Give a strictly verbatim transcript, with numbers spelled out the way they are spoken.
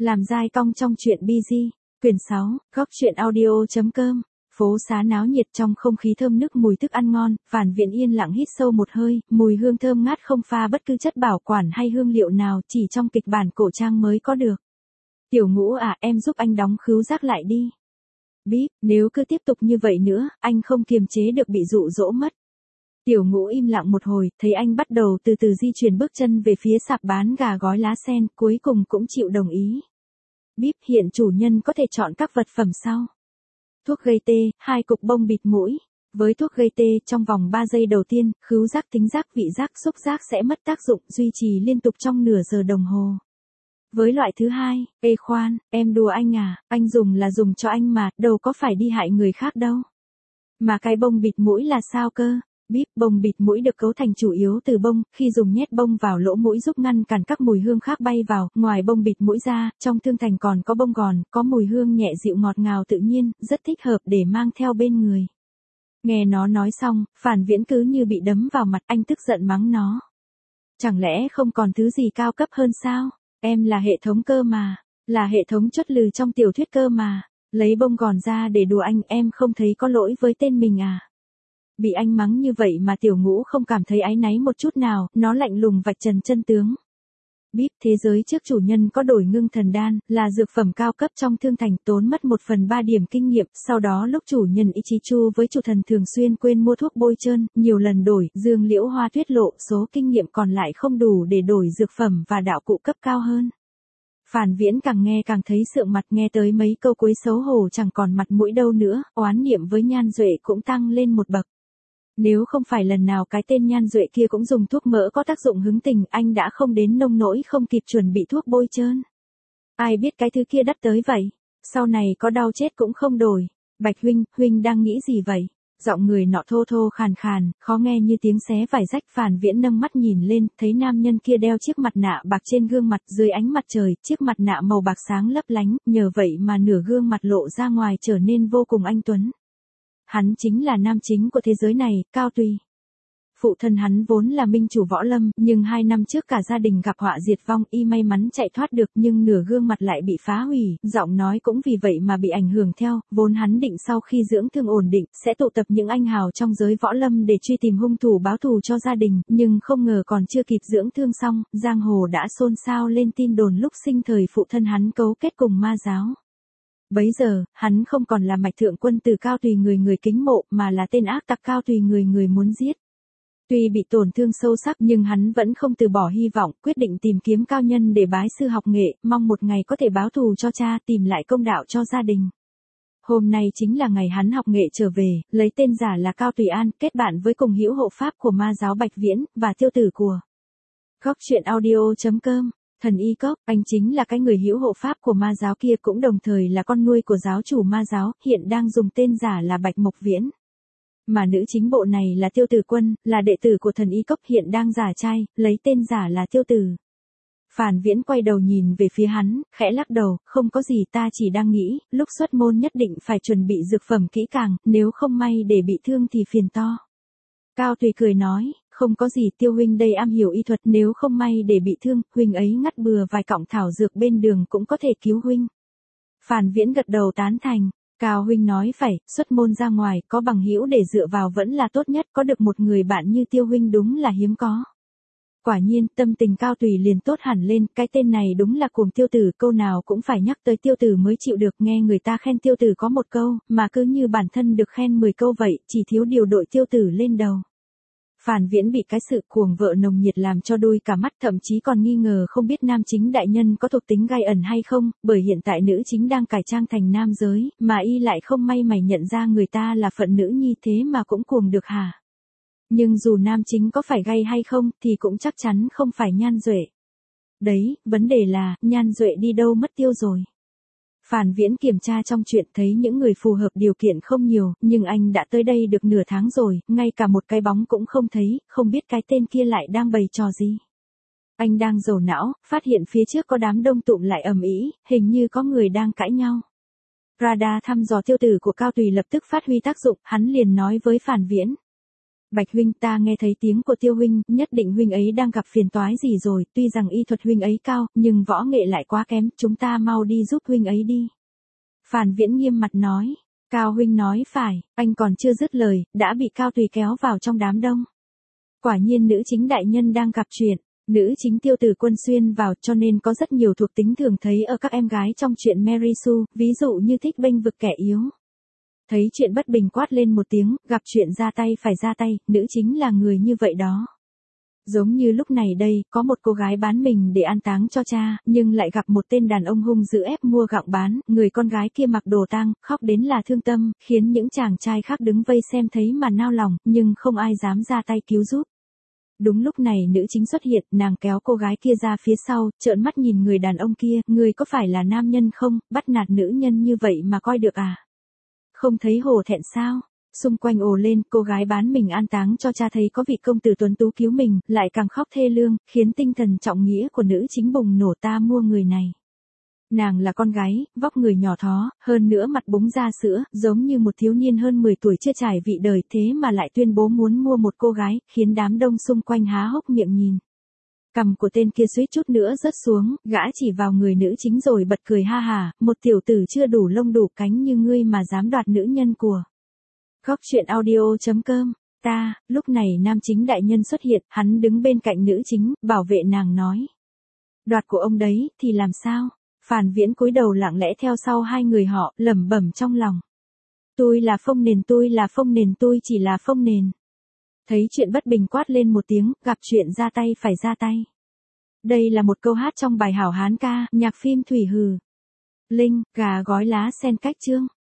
Làm dai cong trong truyện bi gi, quyển sáu, góc truyện audio.com. Phố xá náo nhiệt trong không khí thơm nức mùi thức ăn ngon, Phản Viễn yên lặng hít sâu một hơi, mùi hương thơm ngát không pha bất cứ chất bảo quản hay hương liệu nào, chỉ trong kịch bản cổ trang mới có được. Tiểu Ngũ à, em giúp anh đóng khứu giác lại đi. Bíp, nếu cứ tiếp tục như vậy nữa, anh không kiềm chế được bị dụ dỗ mất. Tiểu Ngũ im lặng một hồi, thấy anh bắt đầu từ từ di chuyển bước chân về phía sạp bán gà gói lá sen, cuối cùng cũng chịu đồng ý. Bíp, hiện chủ nhân có thể chọn các vật phẩm sau. Thuốc gây tê, hai cục bông bịt mũi. Với thuốc gây tê, trong vòng ba giây đầu tiên, khứu giác, thính giác, vị giác, xúc giác sẽ mất tác dụng, duy trì liên tục trong nửa giờ đồng hồ. Với loại thứ hai, ê khoan, em đùa anh à, anh dùng là dùng cho anh mà, đâu có phải đi hại người khác đâu. Mà cái bông bịt mũi là sao cơ? Bíp, bông bịt mũi được cấu thành chủ yếu từ bông, khi dùng nhét bông vào lỗ mũi giúp ngăn cản các mùi hương khác bay vào, ngoài bông bịt mũi ra, trong thương thành còn có bông gòn, có mùi hương nhẹ dịu ngọt ngào tự nhiên, rất thích hợp để mang theo bên người. Nghe nó nói xong, Phản Viễn cứ như bị đấm vào mặt, anh tức giận mắng nó. Chẳng lẽ không còn thứ gì cao cấp hơn sao? Em là hệ thống cơ mà, là hệ thống chốt lừ trong tiểu thuyết cơ mà, lấy bông gòn ra để đùa anh, em không thấy có lỗi với tên mình à? Bị anh mắng như vậy mà Tiểu Ngũ không cảm thấy áy náy một chút nào, nó lạnh lùng vạch trần chân tướng. Bíp, thế giới trước chủ nhân có đổi ngưng thần đan, là dược phẩm cao cấp trong thương thành, tốn mất một phần ba điểm kinh nghiệm, sau đó lúc chủ nhân Ichichu với chủ thần thường xuyên quên mua thuốc bôi trơn, nhiều lần đổi, Dương Liễu Hoa tuyết lộ, số kinh nghiệm còn lại không đủ để đổi dược phẩm và đạo cụ cấp cao hơn. Phản Viễn càng nghe càng thấy sượng mặt, nghe tới mấy câu cuối xấu hổ chẳng còn mặt mũi đâu nữa, oán niệm với Nhan Duệ cũng tăng lên một bậc. Nếu không phải lần nào cái tên Nhan Duệ kia cũng dùng thuốc mỡ có tác dụng hứng tình, anh đã không đến nông nỗi không kịp chuẩn bị thuốc bôi trơn. Ai biết cái thứ kia đắt tới vậy, sau này có đau chết cũng không đổi. Bạch huynh, huynh đang nghĩ gì vậy? Giọng người nọ thô thô khàn khàn, khó nghe như tiếng xé vải rách. Phản Viễn nâng mắt nhìn lên, thấy nam nhân kia đeo chiếc mặt nạ bạc trên gương mặt, dưới ánh mặt trời, chiếc mặt nạ màu bạc sáng lấp lánh, nhờ vậy mà nửa gương mặt lộ ra ngoài trở nên vô cùng anh tuấn. Hắn chính là nam chính của thế giới này, Cao Tùy. Phụ thân hắn vốn là minh chủ võ lâm, nhưng hai năm trước cả gia đình gặp họa diệt vong, y may mắn chạy thoát được nhưng nửa gương mặt lại bị phá hủy, giọng nói cũng vì vậy mà bị ảnh hưởng theo, vốn hắn định sau khi dưỡng thương ổn định, sẽ tụ tập những anh hào trong giới võ lâm để truy tìm hung thủ báo thù cho gia đình, nhưng không ngờ còn chưa kịp dưỡng thương xong, giang hồ đã xôn xao lên tin đồn lúc sinh thời phụ thân hắn cấu kết cùng ma giáo. Bấy giờ, hắn không còn là mạch thượng quân tử Cao Tùy người người kính mộ, mà là tên ác tặc Cao Tùy người người muốn giết. Tuy bị tổn thương sâu sắc nhưng hắn vẫn không từ bỏ hy vọng, quyết định tìm kiếm cao nhân để bái sư học nghệ, mong một ngày có thể báo thù cho cha, tìm lại công đạo cho gia đình. Hôm nay chính là ngày hắn học nghệ trở về, lấy tên giả là Cao Tùy An, kết bạn với cùng hữu hộ pháp của ma giáo Bạch Viễn, và tiêu tử của góc truyện audio.com. Thần Y Cốc, anh chính là cái người hữu hộ pháp của ma giáo kia, cũng đồng thời là con nuôi của giáo chủ ma giáo, hiện đang dùng tên giả là Bạch Mộc Viễn. Mà nữ chính bộ này là Tiêu Tử Quân, là đệ tử của Thần Y Cốc, hiện đang giả trai, lấy tên giả là Tiêu Tử. Phản Viễn quay đầu nhìn về phía hắn, khẽ lắc đầu, không có gì, ta chỉ đang nghĩ, lúc xuất môn nhất định phải chuẩn bị dược phẩm kỹ càng, nếu không may để bị thương thì phiền to. Cao Tùy cười nói, không có gì, Tiêu huynh đây am hiểu y thuật, nếu không may để bị thương, huynh ấy ngắt bừa vài cọng thảo dược bên đường cũng có thể cứu huynh. Phản Viễn gật đầu tán thành, Cao huynh nói phải, xuất môn ra ngoài, có bằng hữu để dựa vào vẫn là tốt nhất, có được một người bạn như Tiêu huynh đúng là hiếm có. Quả nhiên, tâm tình Cao Tùy liền tốt hẳn lên, cái tên này đúng là cuồng Tiêu Tử, câu nào cũng phải nhắc tới Tiêu Tử mới chịu được, nghe người ta khen Tiêu Tử có một câu, mà cứ như bản thân được khen mười câu vậy, chỉ thiếu điều đội Tiêu Tử lên đầu. Phản Viễn bị cái sự cuồng vợ nồng nhiệt làm cho đôi cả mắt, thậm chí còn nghi ngờ không biết nam chính đại nhân có thuộc tính gai ẩn hay không, bởi hiện tại nữ chính đang cải trang thành nam giới, mà y lại không may mày nhận ra người ta là phận nữ nhi, thế mà cũng cuồng được hả? Nhưng dù nam chính có phải gay hay không, thì cũng chắc chắn không phải Nhan Duệ. Đấy, vấn đề là, Nhan Duệ đi đâu mất tiêu rồi. Phản Viễn kiểm tra trong chuyện thấy những người phù hợp điều kiện không nhiều, nhưng anh đã tới đây được nửa tháng rồi, ngay cả một cái bóng cũng không thấy, không biết cái tên kia lại đang bày trò gì. Anh đang dầu não, phát hiện phía trước có đám đông tụm lại ầm ĩ, hình như có người đang cãi nhau. Radar thăm dò Tiêu Tử của Cao Tùy lập tức phát huy tác dụng, hắn liền nói với Phản Viễn. Bạch huynh, ta nghe thấy tiếng của Tiêu huynh, nhất định huynh ấy đang gặp phiền toái gì rồi, tuy rằng y thuật huynh ấy cao, nhưng võ nghệ lại quá kém, chúng ta mau đi giúp huynh ấy đi. Phàn Viễn nghiêm mặt nói. Cao huynh nói phải, anh còn chưa dứt lời, đã bị Cao Tùy kéo vào trong đám đông. Quả nhiên nữ chính đại nhân đang gặp chuyện. Nữ chính Tiêu Tử Quân xuyên vào, cho nên có rất nhiều thuộc tính thường thấy ở các em gái trong truyện Mary Sue, ví dụ như thích bênh vực kẻ yếu. Thấy chuyện bất bình quát lên một tiếng, gặp chuyện ra tay phải ra tay, nữ chính là người như vậy đó. Giống như lúc này đây, có một cô gái bán mình để an táng cho cha, nhưng lại gặp một tên đàn ông hung dữ ép mua gặng bán, người con gái kia mặc đồ tang, khóc đến là thương tâm, khiến những chàng trai khác đứng vây xem thấy mà nao lòng, nhưng không ai dám ra tay cứu giúp. Đúng lúc này nữ chính xuất hiện, nàng kéo cô gái kia ra phía sau, trợn mắt nhìn người đàn ông kia, người có phải là nam nhân không, bắt nạt nữ nhân như vậy mà coi được à? Không thấy hổ thẹn sao? Xung quanh ồ lên, cô gái bán mình an táng cho cha thấy có vị công tử tuấn tú cứu mình, lại càng khóc thê lương, khiến tinh thần trọng nghĩa của nữ chính bùng nổ, ta mua người này. Nàng là con gái, vóc người nhỏ thó, hơn nữa mặt búng ra sữa, giống như một thiếu niên hơn mười tuổi chưa trải vị đời, thế mà lại tuyên bố muốn mua một cô gái, khiến đám đông xung quanh há hốc miệng nhìn. Cằm của tên kia suýt chút nữa rớt xuống, gã chỉ vào người nữ chính rồi bật cười ha hà, một tiểu tử chưa đủ lông đủ cánh như ngươi mà dám đoạt nữ nhân của. Góc truyện audio chấm com. Ta, lúc này nam chính đại nhân xuất hiện, hắn đứng bên cạnh nữ chính, bảo vệ nàng nói. Đoạt của ông đấy, thì làm sao? Phàn Viễn cúi đầu lặng lẽ theo sau hai người họ, lẩm bẩm trong lòng. Tôi là phông nền, tôi là phông nền, tôi chỉ là phông nền. Thấy chuyện bất bình quát lên một tiếng, gặp chuyện ra tay phải ra tay. Đây là một câu hát trong bài Hảo Hán ca, nhạc phim Thủy Hừ. Linh, gà gói lá sen cách chương.